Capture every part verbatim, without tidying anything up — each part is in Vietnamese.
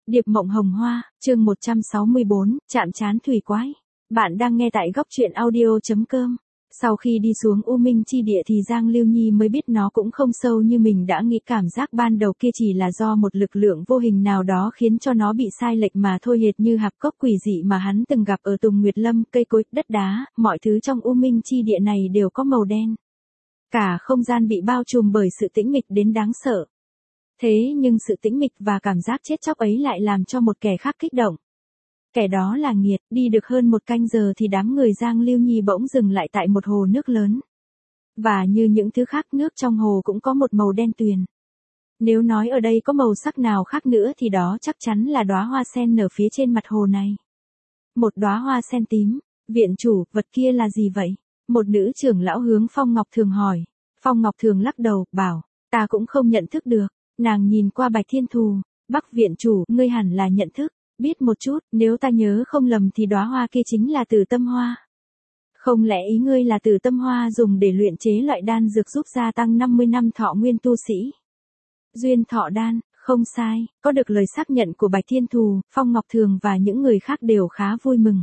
Điệp mộng hồng hoa, chương một trăm sáu mươi bốn, chạm trán thủy quái. Bạn đang nghe tại góc truyện audio.com. Sau khi đi xuống U Minh chi địa thì Giang Lưu Nhi mới biết nó cũng không sâu như mình đã nghĩ, cảm giác ban đầu kia chỉ là do một lực lượng vô hình nào đó khiến cho nó bị sai lệch mà thôi, hệt như hạp cốc quỷ dị mà hắn từng gặp ở Tùng Nguyệt Lâm, cây cối, đất đá, mọi thứ trong U Minh chi địa này đều có màu đen. Cả không gian bị bao trùm bởi sự tĩnh mịch đến đáng sợ. Thế nhưng sự tĩnh mịch và cảm giác chết chóc ấy lại làm cho một kẻ khác kích động. Kẻ đó là Nghiệt. Đi được hơn một canh giờ thì đám người Giang Lưu Nhi bỗng dừng lại tại một hồ nước lớn. Và như những thứ khác, nước trong hồ cũng có một màu đen tuyền. Nếu nói ở đây có màu sắc nào khác nữa thì đó chắc chắn là đóa hoa sen nở phía trên mặt hồ này. Một đóa hoa sen tím. Viện chủ, vật kia là gì vậy? Một nữ trưởng lão hướng Phong Ngọc Thường hỏi. Phong Ngọc Thường lắc đầu, bảo, ta cũng không nhận thức được. Nàng nhìn qua Bạch Thiên Thù. Bắc viện chủ, ngươi hẳn là nhận thức, biết một chút, nếu ta nhớ không lầm thì đóa hoa kia chính là Tử Tâm Hoa. Không lẽ ý ngươi là Tử Tâm Hoa dùng để luyện chế loại đan dược giúp gia tăng năm mươi năm thọ nguyên tu sĩ? Duyên thọ đan, không sai. Có được lời xác nhận của Bạch Thiên Thù, Phong Ngọc Thường và những người khác đều khá vui mừng.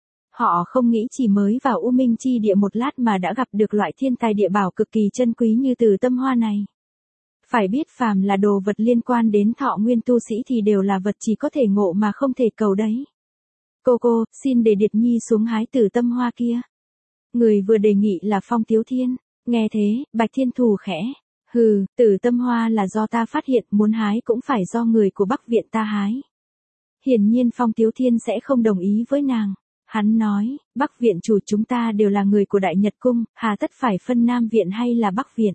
Họ không nghĩ chỉ mới vào U Minh chi địa một lát mà đã gặp được loại thiên tài địa bảo cực kỳ chân quý như Tử Tâm Hoa này. Phải biết phàm là đồ vật liên quan đến thọ nguyên tu sĩ thì đều là vật chỉ có thể ngộ mà không thể cầu đấy. Cô cô, xin để Điệt Nhi xuống hái Tử Tâm Hoa kia. Người vừa đề nghị là Phong Tiếu Thiên. Nghe thế, Bạch Thiên Thù khẽ. Hừ, Tử Tâm Hoa là do ta phát hiện, muốn hái cũng phải do người của Bắc viện ta hái. Hiển nhiên Phong Tiếu Thiên sẽ không đồng ý với nàng. Hắn nói, Bắc viện chủ chúng ta đều là người của Đại Nhật Cung, hà tất phải phân Nam viện hay là Bắc viện.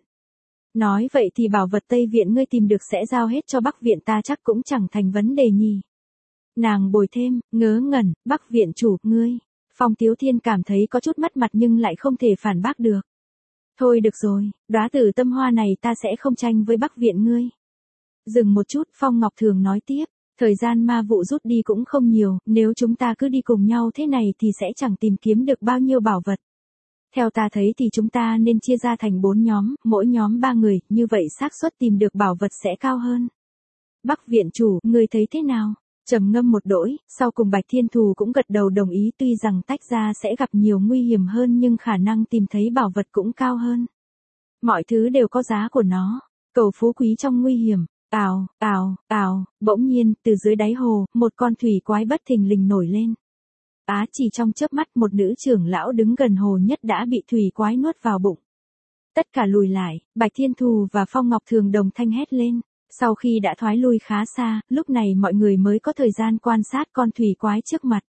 Nói vậy thì bảo vật Tây viện ngươi tìm được sẽ giao hết cho Bắc viện ta chắc cũng chẳng thành vấn đề nhỉ. Nàng bồi thêm, ngớ ngẩn, Bắc viện chủ, ngươi. Phong Tiếu Thiên cảm thấy có chút mất mặt nhưng lại không thể phản bác được. Thôi được rồi, đóa Tử Tâm Hoa này ta sẽ không tranh với Bắc viện ngươi. Dừng một chút, Phong Ngọc Thường nói tiếp, thời gian ma vụ rút đi cũng không nhiều, nếu chúng ta cứ đi cùng nhau thế này thì sẽ chẳng tìm kiếm được bao nhiêu bảo vật. Theo ta thấy thì chúng ta nên chia ra thành bốn nhóm, mỗi nhóm ba người, như vậy xác suất tìm được bảo vật sẽ cao hơn. Bắc viện chủ, ngươi thấy thế nào? Trầm ngâm một đỗi, sau cùng Bạch Thiên Thù cũng gật đầu đồng ý, tuy rằng tách ra sẽ gặp nhiều nguy hiểm hơn nhưng khả năng tìm thấy bảo vật cũng cao hơn. Mọi thứ đều có giá của nó, cầu phú quý trong nguy hiểm. Ào, ào, ào, bỗng nhiên, từ dưới đáy hồ, một con thủy quái bất thình lình nổi lên. Á chỉ trong chớp mắt một nữ trưởng lão đứng gần hồ nhất đã bị thủy quái nuốt vào bụng. Tất cả lùi lại, Bạch Thiên Thù và Phong Ngọc Thường đồng thanh hét lên. Sau khi đã thoái lui khá xa, lúc này mọi người mới có thời gian quan sát con thủy quái trước mặt.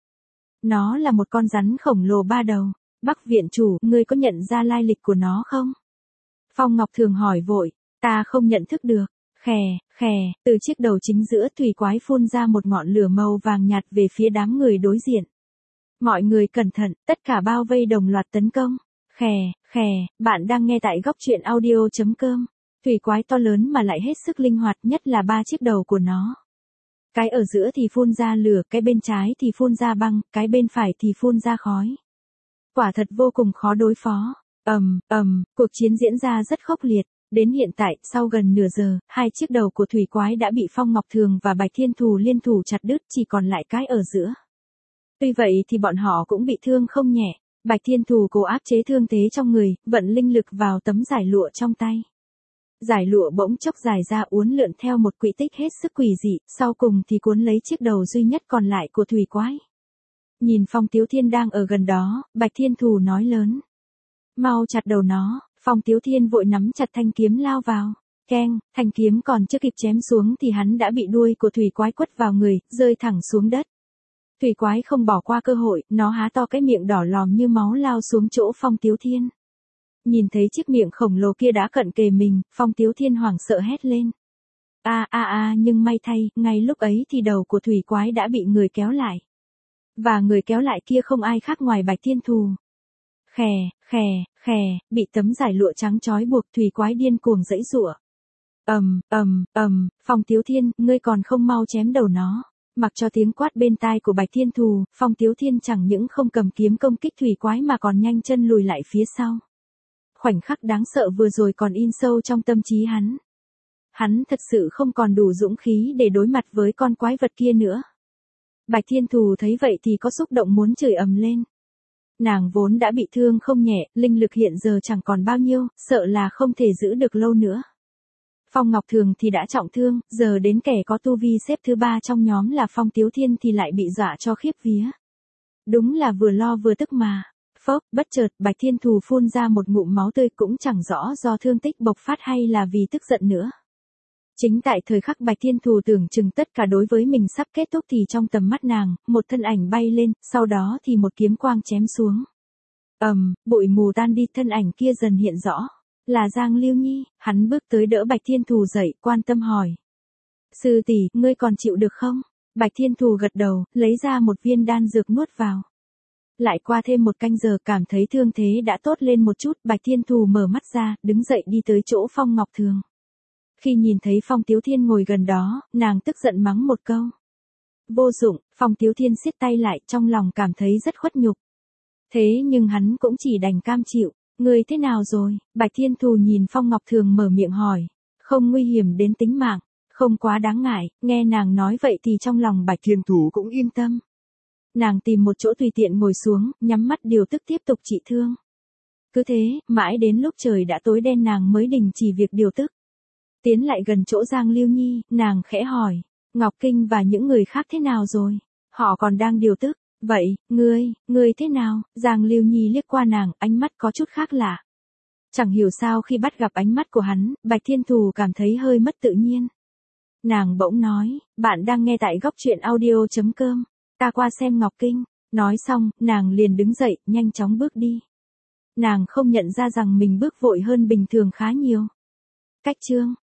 Nó là một con rắn khổng lồ ba đầu. Bắc viện chủ, ngươi có nhận ra lai lịch của nó không? Phong Ngọc Thường hỏi vội, ta không nhận thức được. Khè, khè, từ chiếc đầu chính giữa thủy quái phun ra một ngọn lửa màu vàng nhạt về phía đám người đối diện. Mọi người cẩn thận, tất cả bao vây đồng loạt tấn công. Khè, khè, bạn đang nghe tại góc truyện audio.com. Thủy quái to lớn mà lại hết sức linh hoạt, nhất là ba chiếc đầu của nó. Cái ở giữa thì phun ra lửa, cái bên trái thì phun ra băng, cái bên phải thì phun ra khói. Quả thật vô cùng khó đối phó. Ầm, ầm, cuộc chiến diễn ra rất khốc liệt. Đến hiện tại, sau gần nửa giờ, hai chiếc đầu của thủy quái đã bị Phong Ngọc Thường và Bạch Thiên Thù liên thủ chặt đứt, chỉ còn lại cái ở giữa. Tuy vậy thì bọn họ cũng bị thương không nhẹ. Bạch Thiên Thù cố áp chế thương thế trong người, vận linh lực vào tấm giải lụa trong tay. Giải lụa bỗng chốc dài ra uốn lượn theo một quỹ tích hết sức quỷ dị, sau cùng thì cuốn lấy chiếc đầu duy nhất còn lại của thủy quái. Nhìn Phong Tiếu Thiên đang ở gần đó, Bạch Thiên Thù nói lớn. Mau chặt đầu nó. Phong Tiếu Thiên vội nắm chặt thanh kiếm lao vào. Keng, thanh kiếm còn chưa kịp chém xuống thì hắn đã bị đuôi của thủy quái quất vào người, rơi thẳng xuống đất. Thủy quái không bỏ qua cơ hội, nó há to cái miệng đỏ lòm như máu lao xuống chỗ Phong Tiếu Thiên. Nhìn thấy chiếc miệng khổng lồ kia đã cận kề mình, Phong Tiếu Thiên hoảng sợ hét lên. A a a, nhưng may thay, ngay lúc ấy thì đầu của thủy quái đã bị người kéo lại. Và người kéo lại kia không ai khác ngoài Bạch Thiên Thù. Khè, khè, khè, bị tấm giải lụa trắng trói buộc, thủy quái điên cuồng giãy giụa. Ầm, ầm, ầm, Phong Tiếu Thiên, ngươi còn không mau chém đầu nó. Mặc cho tiếng quát bên tai của Bạch Thiên Thù, Phong Tiếu Thiên chẳng những không cầm kiếm công kích thủy quái mà còn nhanh chân lùi lại phía sau. Khoảnh khắc đáng sợ vừa rồi còn in sâu trong tâm trí hắn. Hắn thật sự không còn đủ dũng khí để đối mặt với con quái vật kia nữa. Bạch Thiên Thù thấy vậy thì có xúc động muốn chửi ầm lên. Nàng vốn đã bị thương không nhẹ, linh lực hiện giờ chẳng còn bao nhiêu, sợ là không thể giữ được lâu nữa. Phong Ngọc Thường thì đã trọng thương, giờ đến kẻ có tu vi xếp thứ ba trong nhóm là Phong Tiếu Thiên thì lại bị dọa cho khiếp vía. Đúng là vừa lo vừa tức mà. Phốc, bất chợt, Bạch Thiên Thù phun ra một ngụm máu tươi, cũng chẳng rõ do thương tích bộc phát hay là vì tức giận nữa. Chính tại thời khắc Bạch Thiên Thù tưởng chừng tất cả đối với mình sắp kết thúc thì trong tầm mắt nàng, một thân ảnh bay lên, sau đó thì một kiếm quang chém xuống. Ầm, bụi mù tan đi, thân ảnh kia dần hiện rõ. Là Giang Lưu Nhi. Hắn bước tới đỡ Bạch Thiên Thù dậy, quan tâm hỏi. Sư tỷ, ngươi còn chịu được không? Bạch Thiên Thù gật đầu, lấy ra một viên đan dược nuốt vào. Lại qua thêm một canh giờ, cảm thấy thương thế đã tốt lên một chút, Bạch Thiên Thù mở mắt ra, đứng dậy đi tới chỗ Phong Ngọc Thường. Khi nhìn thấy Phong Tiếu Thiên ngồi gần đó, nàng tức giận mắng một câu. Vô dụng. Phong Tiếu Thiên siết tay lại, trong lòng cảm thấy rất khuất nhục. Thế nhưng hắn cũng chỉ đành cam chịu. Ngươi thế nào rồi? Bạch Thiên Thù nhìn Phong Ngọc Thường mở miệng hỏi. Không nguy hiểm đến tính mạng, không quá đáng ngại. Nghe nàng nói vậy thì trong lòng Bạch Thiên Thù cũng yên tâm. Nàng tìm một chỗ tùy tiện ngồi xuống, nhắm mắt điều tức tiếp tục trị thương. Cứ thế, mãi đến lúc trời đã tối đen nàng mới đình chỉ việc điều tức. Tiến lại gần chỗ Giang Lưu Nhi, nàng khẽ hỏi. Ngọc Kinh và những người khác thế nào rồi? Họ còn đang điều tức. Vậy, ngươi, ngươi thế nào? Giang Lưu Nhi liếc qua nàng, ánh mắt có chút khác lạ. Chẳng hiểu sao khi bắt gặp ánh mắt của hắn, Bạch Thiên Thù cảm thấy hơi mất tự nhiên. Nàng bỗng nói, bạn đang nghe tại góc truyện audio chấm com. Ta qua xem Ngọc Kinh. Nói xong, nàng liền đứng dậy, nhanh chóng bước đi. Nàng không nhận ra rằng mình bước vội hơn bình thường khá nhiều. Cách chương